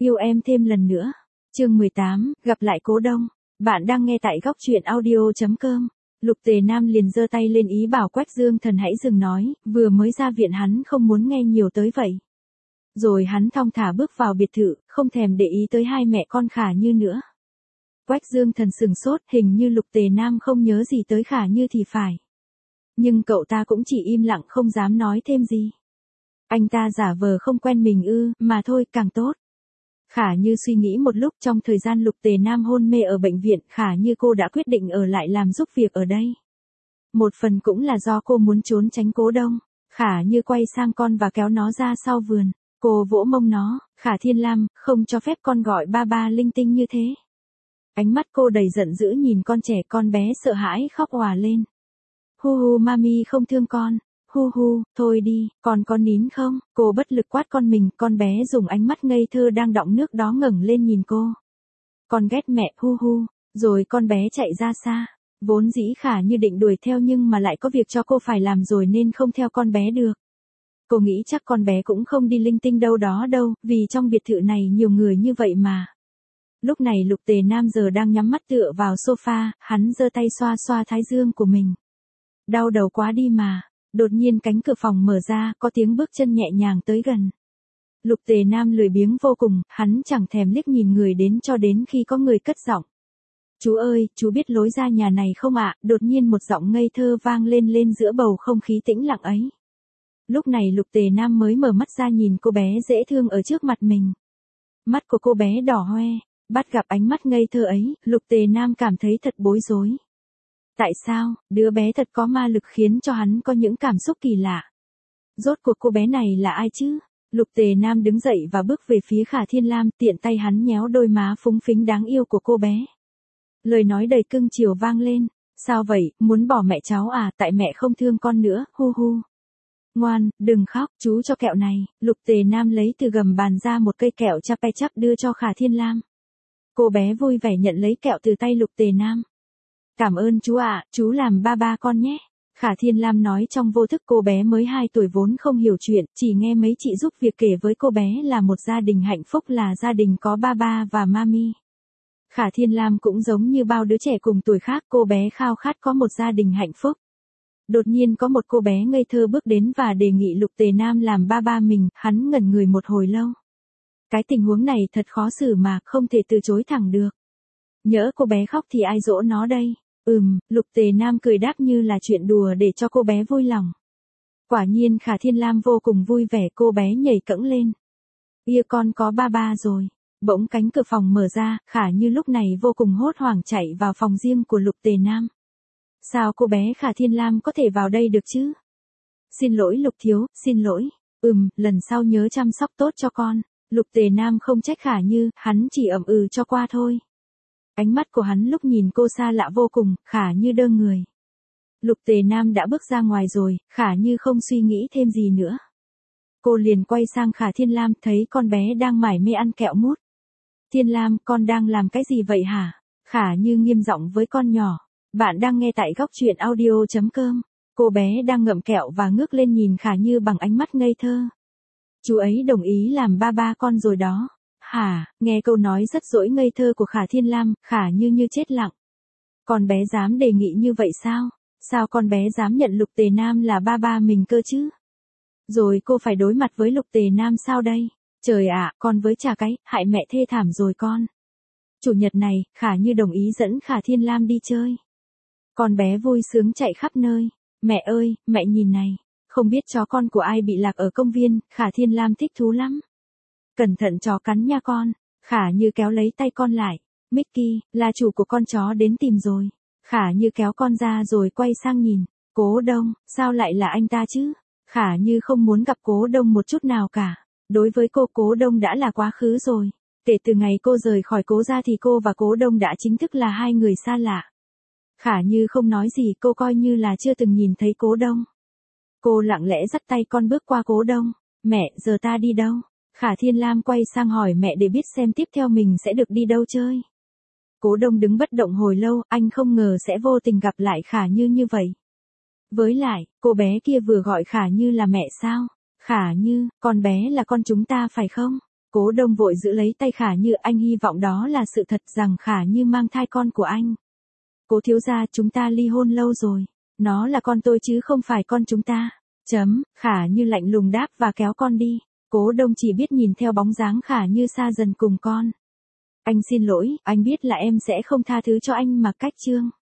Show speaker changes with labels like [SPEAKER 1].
[SPEAKER 1] Yêu em thêm lần nữa. Chương 18, gặp lại Cố Đông. Bạn đang nghe tại góc truyện audio.com. Lục Tề Nam liền giơ tay lên ý bảo Quách Dương Thần hãy dừng nói, vừa mới ra viện hắn không muốn nghe nhiều tới vậy. Rồi hắn thong thả bước vào biệt thự, không thèm để ý tới hai mẹ con Khả Như nữa. Quách Dương Thần sừng sốt, hình như Lục Tề Nam không nhớ gì tới Khả Như thì phải. Nhưng cậu ta cũng chỉ im lặng không dám nói thêm gì. Anh ta giả vờ không quen mình mà thôi càng tốt. Khả Như suy nghĩ một lúc, trong thời gian Lục Tề Nam hôn mê ở bệnh viện, Khả Như cô đã quyết định ở lại làm giúp việc ở đây. Một phần cũng là do cô muốn trốn tránh Cố Đông. Khả Như quay sang con và kéo nó ra sau vườn. Cô vỗ mông nó, Khả Thiên Lam, không cho phép con gọi ba ba linh tinh như thế. Ánh mắt cô đầy giận dữ nhìn con bé sợ hãi khóc òa lên. Hu hu mami không thương con. Hu hu, thôi đi, con có nín không? Cô bất lực quát con mình, con bé dùng ánh mắt ngây thơ đang đọng nước đó ngẩng lên nhìn cô. Con ghét mẹ, hu hu, rồi con bé chạy ra xa. Vốn dĩ Khả Như định đuổi theo nhưng mà lại có việc cho cô phải làm rồi nên không theo con bé được. Cô nghĩ chắc con bé cũng không đi linh tinh đâu đó đâu, vì trong biệt thự này nhiều người như vậy mà. Lúc này Lục Tề Nam giờ đang nhắm mắt tựa vào sofa, hắn giơ tay xoa xoa thái dương của mình. Đau đầu quá đi mà. Đột nhiên cánh cửa phòng mở ra, có tiếng bước chân nhẹ nhàng tới gần. Lục Tề Nam lười biếng vô cùng, hắn chẳng thèm liếc nhìn người đến cho đến khi có người cất giọng. Chú ơi, chú biết lối ra nhà này không ạ? Đột nhiên một giọng ngây thơ vang lên giữa bầu không khí tĩnh lặng ấy. Lúc này Lục Tề Nam mới mở mắt ra nhìn cô bé dễ thương ở trước mặt mình. Mắt của cô bé đỏ hoe, bắt gặp ánh mắt ngây thơ ấy, Lục Tề Nam cảm thấy thật bối rối. Tại sao, đứa bé thật có ma lực khiến cho hắn có những cảm xúc kỳ lạ. Rốt cuộc cô bé này là ai chứ? Lục Tề Nam đứng dậy và bước về phía Khả Thiên Lam, tiện tay hắn nhéo đôi má phúng phính đáng yêu của cô bé. Lời nói đầy cưng chiều vang lên. Sao vậy, muốn bỏ mẹ cháu à, tại mẹ không thương con nữa, hu hu. Ngoan, đừng khóc, chú cho kẹo này. Lục Tề Nam lấy từ gầm bàn ra một cây kẹo chape chap đưa cho Khả Thiên Lam. Cô bé vui vẻ nhận lấy kẹo từ tay Lục Tề Nam. Cảm ơn chú ạ, chú làm ba ba con nhé. Khả Thiên Lam nói trong vô thức, cô bé mới 2 tuổi vốn không hiểu chuyện, chỉ nghe mấy chị giúp việc kể với cô bé là một gia đình hạnh phúc, là gia đình có ba ba và mami. Khả Thiên Lam cũng giống như bao đứa trẻ cùng tuổi khác, cô bé khao khát có một gia đình hạnh phúc. Đột nhiên có một cô bé ngây thơ bước đến và đề nghị Lục Tề Nam làm ba ba mình, hắn ngẩn người một hồi lâu. Cái tình huống này thật khó xử mà, không thể từ chối thẳng được. Nhỡ cô bé khóc thì ai dỗ nó đây? Lục Tề Nam cười đáp như là chuyện đùa để cho cô bé vui lòng. Quả nhiên Khả Thiên Lam vô cùng vui vẻ, cô bé nhảy cẫng lên. Con có ba ba rồi. Bỗng cánh cửa phòng mở ra, Khả Như lúc này vô cùng hốt hoảng chạy vào phòng riêng của Lục Tề Nam. Sao cô bé Khả Thiên Lam có thể vào đây được chứ? Xin lỗi Lục thiếu, xin lỗi. Lần sau nhớ chăm sóc tốt cho con. Lục Tề Nam không trách Khả Như, hắn chỉ cho qua thôi. Ánh mắt của hắn lúc nhìn cô xa lạ vô cùng, Khả Như đơ người. Lục Tề Nam đã bước ra ngoài rồi, Khả Như không suy nghĩ thêm gì nữa. Cô liền quay sang Khả Thiên Lam, thấy con bé đang mải mê ăn kẹo mút. Thiên Lam, con đang làm cái gì vậy hả? Khả Như nghiêm giọng với con nhỏ. Bạn đang nghe tại góc truyện audio.com. Cô bé đang ngậm kẹo và ngước lên nhìn Khả Như bằng ánh mắt ngây thơ. Chú ấy đồng ý làm ba ba con rồi đó. Hả, nghe câu nói rất dỗi ngây thơ của Khả Thiên Lam, Khả như chết lặng. Con bé dám đề nghị như vậy sao? Sao con bé dám nhận Lục Tề Nam là ba ba mình cơ chứ? Rồi cô phải đối mặt với Lục Tề Nam sao đây? Trời ạ, con với chả cái, hại mẹ thê thảm rồi con. Chủ nhật này, Khả Như đồng ý dẫn Khả Thiên Lam đi chơi. Con bé vui sướng chạy khắp nơi. Mẹ ơi, mẹ nhìn này. Không biết chó con của ai bị lạc ở công viên, Khả Thiên Lam thích thú lắm. Cẩn thận chó cắn nha con. Khả Như kéo lấy tay con lại. Mickey, là chủ của con chó đến tìm rồi. Khả Như kéo con ra rồi quay sang nhìn. Cố Đông, sao lại là anh ta chứ? Khả Như không muốn gặp Cố Đông một chút nào cả. Đối với cô, Cố Đông đã là quá khứ rồi. Kể từ ngày cô rời khỏi Cố gia thì cô và Cố Đông đã chính thức là hai người xa lạ. Khả Như không nói gì, cô coi như là chưa từng nhìn thấy Cố Đông. Cô lặng lẽ dắt tay con bước qua Cố Đông. Mẹ, giờ ta đi đâu? Khả Thiên Lam quay sang hỏi mẹ để biết xem tiếp theo mình sẽ được đi đâu chơi. Cố Đông đứng bất động hồi lâu, anh không ngờ sẽ vô tình gặp lại Khả Như như vậy. Với lại, cô bé kia vừa gọi Khả Như là mẹ sao? Khả Như, con bé là con chúng ta phải không? Cố Đông vội giữ lấy tay Khả Như, anh hy vọng đó là sự thật rằng Khả Như mang thai con của anh. Cố thiếu gia, chúng ta ly hôn lâu rồi. Nó là con tôi chứ không phải con chúng ta. Khả Như lạnh lùng đáp và kéo con đi. Cố Đông chỉ biết nhìn theo bóng dáng Khả Như xa dần cùng con. Anh xin lỗi, anh biết là em sẽ không tha thứ cho anh mà. Cách chương